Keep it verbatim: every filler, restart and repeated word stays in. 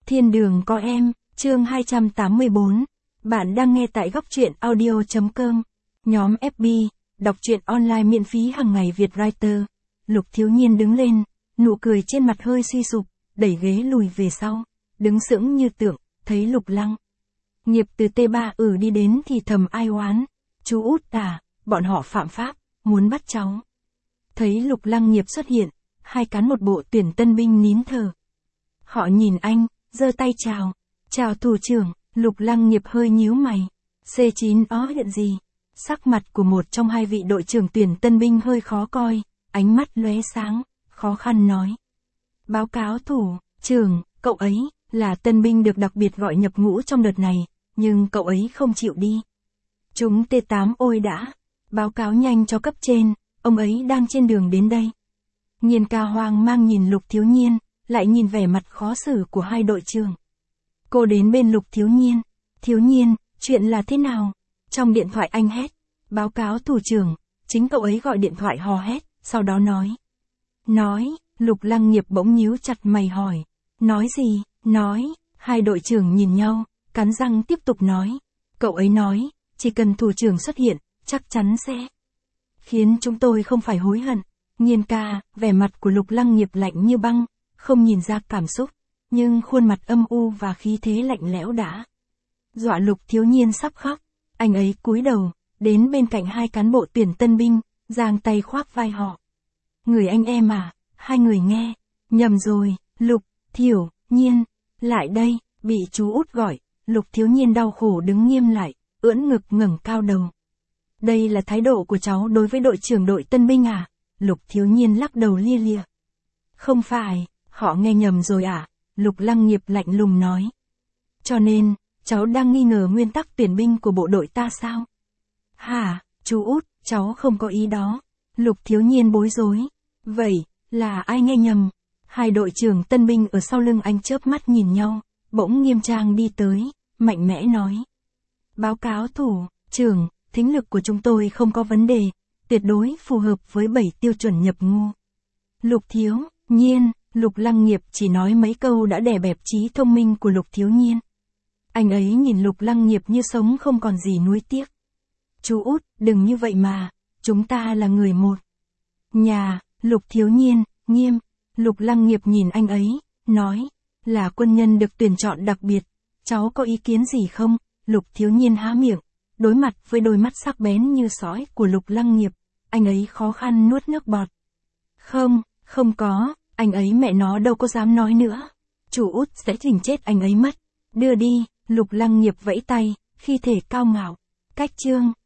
Thiên đường có em, chương hai trăm tám mươi bốn. Bạn đang nghe tại góc truyện audio chấm com. Nhóm ép bê, đọc truyện online miễn phí hàng ngày Việt Writer. Lục Thiếu Nhiên đứng lên, nụ cười trên mặt hơi suy sụp, đẩy ghế lùi về sau, đứng sững như tượng, thấy Lục Lăng Nghiệp từ T ba ử đi đến thì thầm ai oán, chú út à, bọn họ phạm pháp, muốn bắt cháu. Thấy Lục Lăng Nghiệp xuất hiện, hai cán một bộ tuyển tân binh nín thở. Họ nhìn anh, giơ tay chào, chào thủ trưởng. Lục Lăng Nghiệp hơi nhíu mày, C chín ó hiện gì? Sắc mặt của một trong hai vị đội trưởng tuyển tân binh hơi khó coi, ánh mắt lóe sáng, khó khăn nói. Báo cáo thủ trưởng, cậu ấy là tân binh được đặc biệt gọi nhập ngũ trong đợt này, nhưng cậu ấy không chịu đi. Chúng T tám ôi đã, báo cáo nhanh cho cấp trên, ông ấy đang trên đường đến đây. Nhiên ca hoang mang nhìn Lục Thiếu Nhiên, lại nhìn vẻ mặt khó xử của hai đội trưởng. Cô đến bên Lục Thiếu Nhiên, Thiếu Nhiên, chuyện là thế nào? Trong điện thoại anh hét, báo cáo thủ trưởng, chính cậu ấy gọi điện thoại hò hét, sau đó nói. Nói, Lục Lăng Nghiệp bỗng nhíu chặt mày hỏi, nói gì, nói, hai đội trưởng nhìn nhau, cắn răng tiếp tục nói. Cậu ấy nói, chỉ cần thủ trưởng xuất hiện, chắc chắn sẽ khiến chúng tôi không phải hối hận. Nhiên ca, vẻ mặt của Lục Lăng Nghiệp lạnh như băng, không nhìn ra cảm xúc, nhưng khuôn mặt âm u và khí thế lạnh lẽo đã dọa Lục Thiếu Nhiên sắp khóc. Anh ấy cúi đầu, đến bên cạnh hai cán bộ tuyển tân binh, giang tay khoác vai họ. Người anh em à, hai người nghe, nhầm rồi, Lục, Thiểu, Nhiên, lại đây, bị chú út gọi. Lục Thiếu Nhiên đau khổ đứng nghiêm lại, ưỡn ngực ngẩng cao đầu. Đây là thái độ của cháu đối với đội trưởng đội tân binh à? Lục Thiếu Nhiên lắc đầu lia lịa. Không phải, họ nghe nhầm rồi à? Lục Lăng Nghiệp lạnh lùng nói. Cho nên, cháu đang nghi ngờ nguyên tắc tuyển binh của bộ đội ta sao? Hả, chú út, cháu không có ý đó. Lục Thiếu Nhiên bối rối. Vậy, là ai nghe nhầm? Hai đội trưởng tân binh ở sau lưng anh chớp mắt nhìn nhau, bỗng nghiêm trang đi tới, mạnh mẽ nói. Báo cáo thủ trưởng, thính lực của chúng tôi không có vấn đề, tuyệt đối phù hợp với bảy tiêu chuẩn nhập ngũ. Lục Thiếu Nhiên, Lục Lăng Nghiệp chỉ nói mấy câu đã đè bẹp trí thông minh của Lục Thiếu Nhiên. Anh ấy nhìn Lục Lăng Nghiệp như sống không còn gì nuối tiếc. Chú út, đừng như vậy mà, chúng ta là người một nhà. Lục Thiếu Nhiên, nghiêm. Lục Lăng Nghiệp nhìn anh ấy, nói, là quân nhân được tuyển chọn đặc biệt, cháu có ý kiến gì không? Lục Thiếu Nhiên há miệng, đối mặt với đôi mắt sắc bén như sói của Lục Lăng Nghiệp, anh ấy khó khăn nuốt nước bọt. Không, không có, anh ấy mẹ nó đâu có dám nói nữa. Chủ út sẽ chỉnh chết anh ấy mất. Đưa đi, Lục Lăng Nghiệp vẫy tay, khi thể cao ngạo. Cách chương.